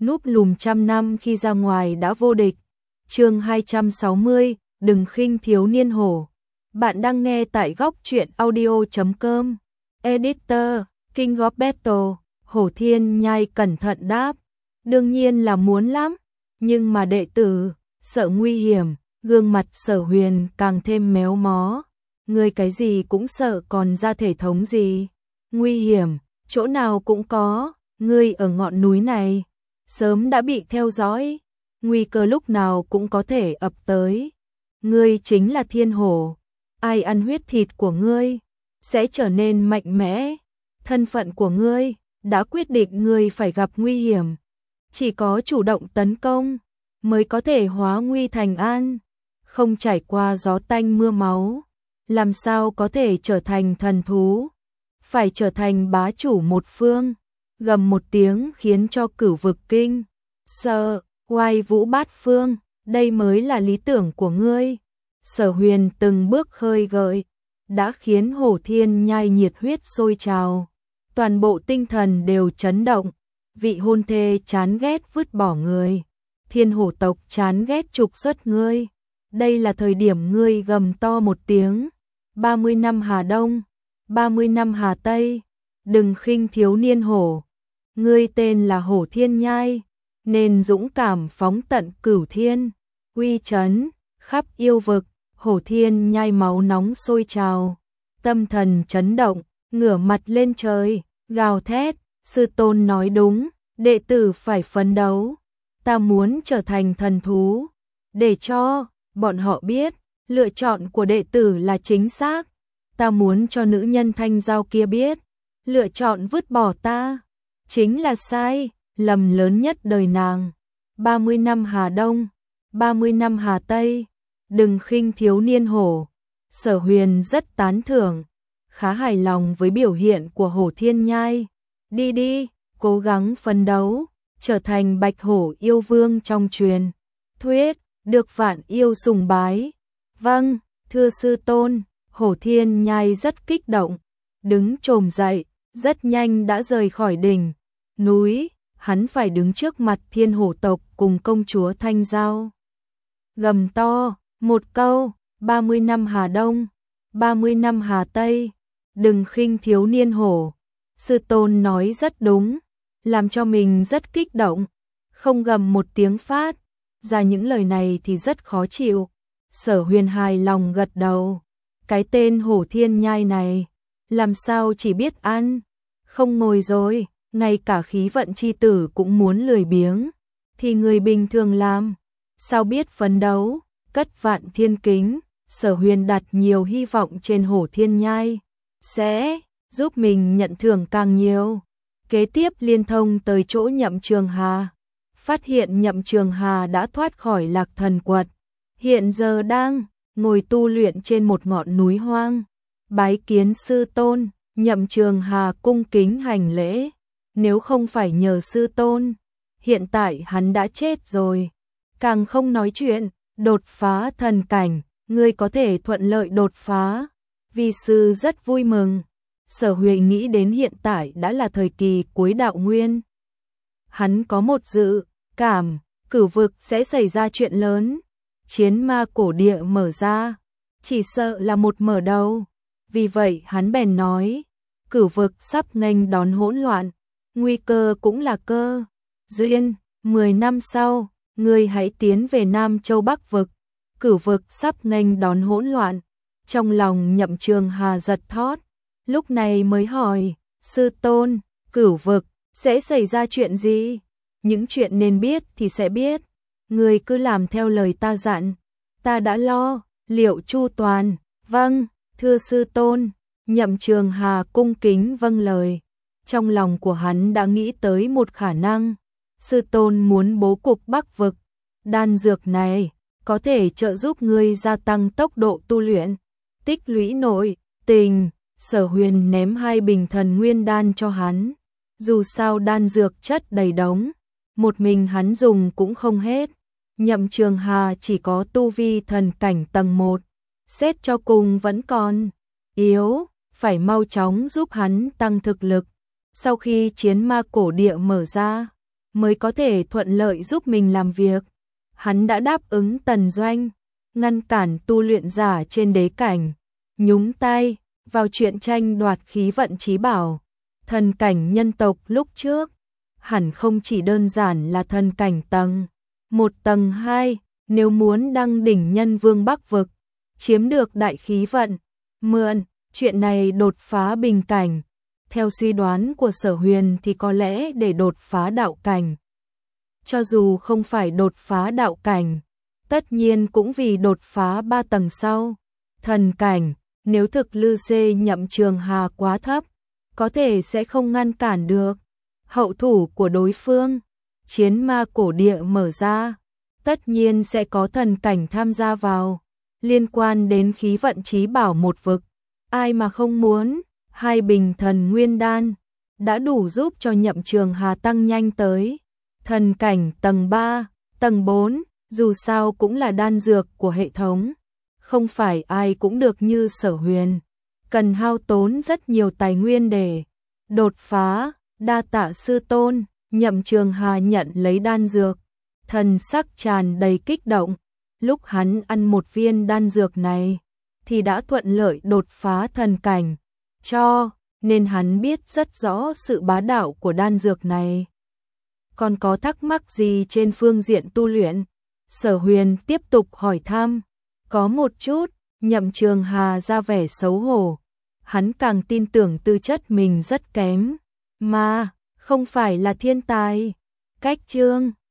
núp lùm trăm năm khi ra ngoài đã vô địch. Chương 260, đừng khinh thiếu niên hổ. Bạn đang nghe tại góc truyện audio.com. Editor, King of Battle. Hổ Thiên Nhai cẩn thận đáp. Đương nhiên là muốn lắm, nhưng mà đệ tử sợ nguy hiểm. Gương mặt Sở Huyền càng thêm méo mó. Ngươi cái gì cũng sợ còn ra thể thống gì? Nguy hiểm, chỗ nào cũng có. Ngươi ở ngọn núi này sớm đã bị theo dõi, nguy cơ lúc nào cũng có thể ập tới. Ngươi chính là thiên hổ, ai ăn huyết thịt của ngươi sẽ trở nên mạnh mẽ. Thân phận của ngươi đã quyết định ngươi phải gặp nguy hiểm, chỉ có chủ động tấn công mới có thể hóa nguy thành an. Không trải qua gió tanh mưa máu, làm sao có thể trở thành thần thú? Phải trở thành bá chủ một phương. Gầm một tiếng khiến cho cửu vực kinh sợ, oai vũ bát phương, đây mới là lý tưởng của ngươi. Sở Huyền từng bước khơi gợi, đã khiến Hổ Thiên Nhai nhiệt huyết sôi trào, toàn bộ tinh thần đều chấn động. Vị hôn thê chán ghét vứt bỏ người, thiên hổ tộc chán ghét trục xuất ngươi. Đây là thời điểm ngươi gầm to một tiếng. 30 năm Hà Đông, 30 năm Hà Tây, đừng khinh thiếu niên hổ. Ngươi tên là Hổ Thiên Nhai, nên dũng cảm phóng tận cửu thiên, uy chấn khắp yêu vực. Hổ Thiên Nhai máu nóng sôi trào, tâm thần chấn động, ngửa mặt lên trời, gào thét. Sư tôn nói đúng, đệ tử phải phấn đấu. Ta muốn trở thành thần thú, để cho bọn họ biết lựa chọn của đệ tử là chính xác. Ta muốn cho nữ nhân thanh giao kia biết, lựa chọn vứt bỏ ta chính là sai, lầm lớn nhất đời nàng. 30 năm Hà Đông, 30 năm Hà Tây, đừng khinh thiếu niên hổ. Sở Huyền rất tán thưởng, khá hài lòng với biểu hiện của Hổ Thiên Nhai. Đi đi, cố gắng phấn đấu, trở thành bạch hổ yêu vương trong truyền thuyết, được vạn yêu sùng bái. Vâng, thưa sư tôn. Hổ Thiên Nhai rất kích động, đứng chồm dậy, rất nhanh đã rời khỏi đỉnh núi. Hắn phải đứng trước mặt thiên hổ tộc cùng công chúa Thanh Giao, gầm to một câu: 30 năm Hà Đông, 30 năm Hà Tây, đừng khinh thiếu niên hổ. Sư tôn nói rất đúng, làm cho mình rất kích động. Không gầm một tiếng phát ra những lời này thì rất khó chịu. Sở Huyền hài lòng gật đầu. Cái tên Hổ Thiên Nhai này làm sao chỉ biết ăn không ngồi rồi, ngay cả khí vận chi tử cũng muốn lười biếng, thì người bình thường làm sao biết phấn đấu. Cất vạn thiên kính, Sở Huyền đặt nhiều hy vọng trên Hổ Thiên Nhai sẽ giúp mình nhận thưởng càng nhiều. Kế tiếp liên thông tới chỗ Nhậm Trường Hà, phát hiện Nhậm Trường Hà đã thoát khỏi Lạc Thần Quật, hiện giờ đang ngồi tu luyện trên một ngọn núi hoang. Bái kiến sư tôn. Nhậm Trường Hà cung kính hành lễ. Nếu không phải nhờ sư tôn, hiện tại hắn đã chết rồi. Càng không nói chuyện đột phá thần cảnh, ngươi có thể thuận lợi đột phá, vi sư rất vui mừng. Sở Huyền nghĩ đến hiện tại đã là thời kỳ cuối đạo nguyên. Hắn có một dự cảm, cửu vực sẽ xảy ra chuyện lớn. Chiến ma cổ địa mở ra, chỉ sợ là một mở đầu. Vì vậy hắn bèn nói, cửu vực sắp nghênh đón hỗn loạn, nguy cơ cũng là cơ duyên. 10 năm sau, ngươi hãy tiến về Nam Châu Bắc vực. Cửu vực sắp nghênh đón hỗn loạn. Trong lòng Nhậm Trường Hà giật thót, lúc này mới hỏi, sư tôn, cửu vực sẽ xảy ra chuyện gì? Những chuyện nên biết thì sẽ biết, ngươi cứ làm theo lời ta dặn, ta đã lo liệu chu toàn. Vâng, thưa sư tôn. Nhậm Trường Hà cung kính vâng lời. Trong lòng của hắn đã nghĩ tới một khả năng, sư tôn muốn bố cục Bắc vực, đan dược này có thể trợ giúp ngươi gia tăng tốc độ tu luyện, tích lũy nội tình. Sở Huyền ném 2 bình thần nguyên đan cho hắn, dù sao đan dược chất đầy đống, một mình hắn dùng cũng không hết. Nhậm Trường Hà chỉ có tu vi thần cảnh tầng 1, xét cho cùng vẫn còn yếu, phải mau chóng giúp hắn tăng thực lực. Sau khi chiến ma cổ địa mở ra, mới có thể thuận lợi giúp mình làm việc. Hắn đã đáp ứng Tần Doanh, ngăn cản tu luyện giả trên đế cảnh, nhúng tay vào chuyện tranh đoạt khí vận chí bảo. Thần cảnh nhân tộc lúc trước, hẳn không chỉ đơn giản là thần cảnh tầng 1 tầng 2, nếu muốn đăng đỉnh nhân vương Bắc vực, chiếm được đại khí vận, mượn chuyện này đột phá bình cảnh. Theo suy đoán của Sở Huyền thì có lẽ để đột phá đạo cảnh. Cho dù không phải đột phá đạo cảnh, tất nhiên cũng vì đột phá 3 tầng sau. Thần cảnh, nếu thực Lư Xê Nhậm Trường Hà quá thấp, có thể sẽ không ngăn cản được hậu thủ của đối phương. Chiến ma cổ địa mở ra, tất nhiên sẽ có thần cảnh tham gia vào. Liên quan đến khí vận chí bảo một vực, ai mà không muốn. 2 bình thần nguyên đan đã đủ giúp cho Nhậm Trường Hà tăng nhanh tới thần cảnh tầng 3, tầng 4, dù sao cũng là đan dược của hệ thống, không phải ai cũng được như Sở Huyền, cần hao tốn rất nhiều tài nguyên để đột phá. Đa tạ sư tôn. Nhậm Trường Hà nhận lấy đan dược, thần sắc tràn đầy kích động. Lúc hắn ăn một viên đan dược này thì đã thuận lợi đột phá thần cảnh, cho nên hắn biết rất rõ sự bá đạo của đan dược này. Còn có thắc mắc gì trên phương diện tu luyện? Sở Huyền tiếp tục hỏi thăm. Có một chút. Nhậm Trường Hà ra vẻ xấu hổ. Hắn càng tin tưởng tư chất mình rất kém, mà không phải là thiên tài. Cách chương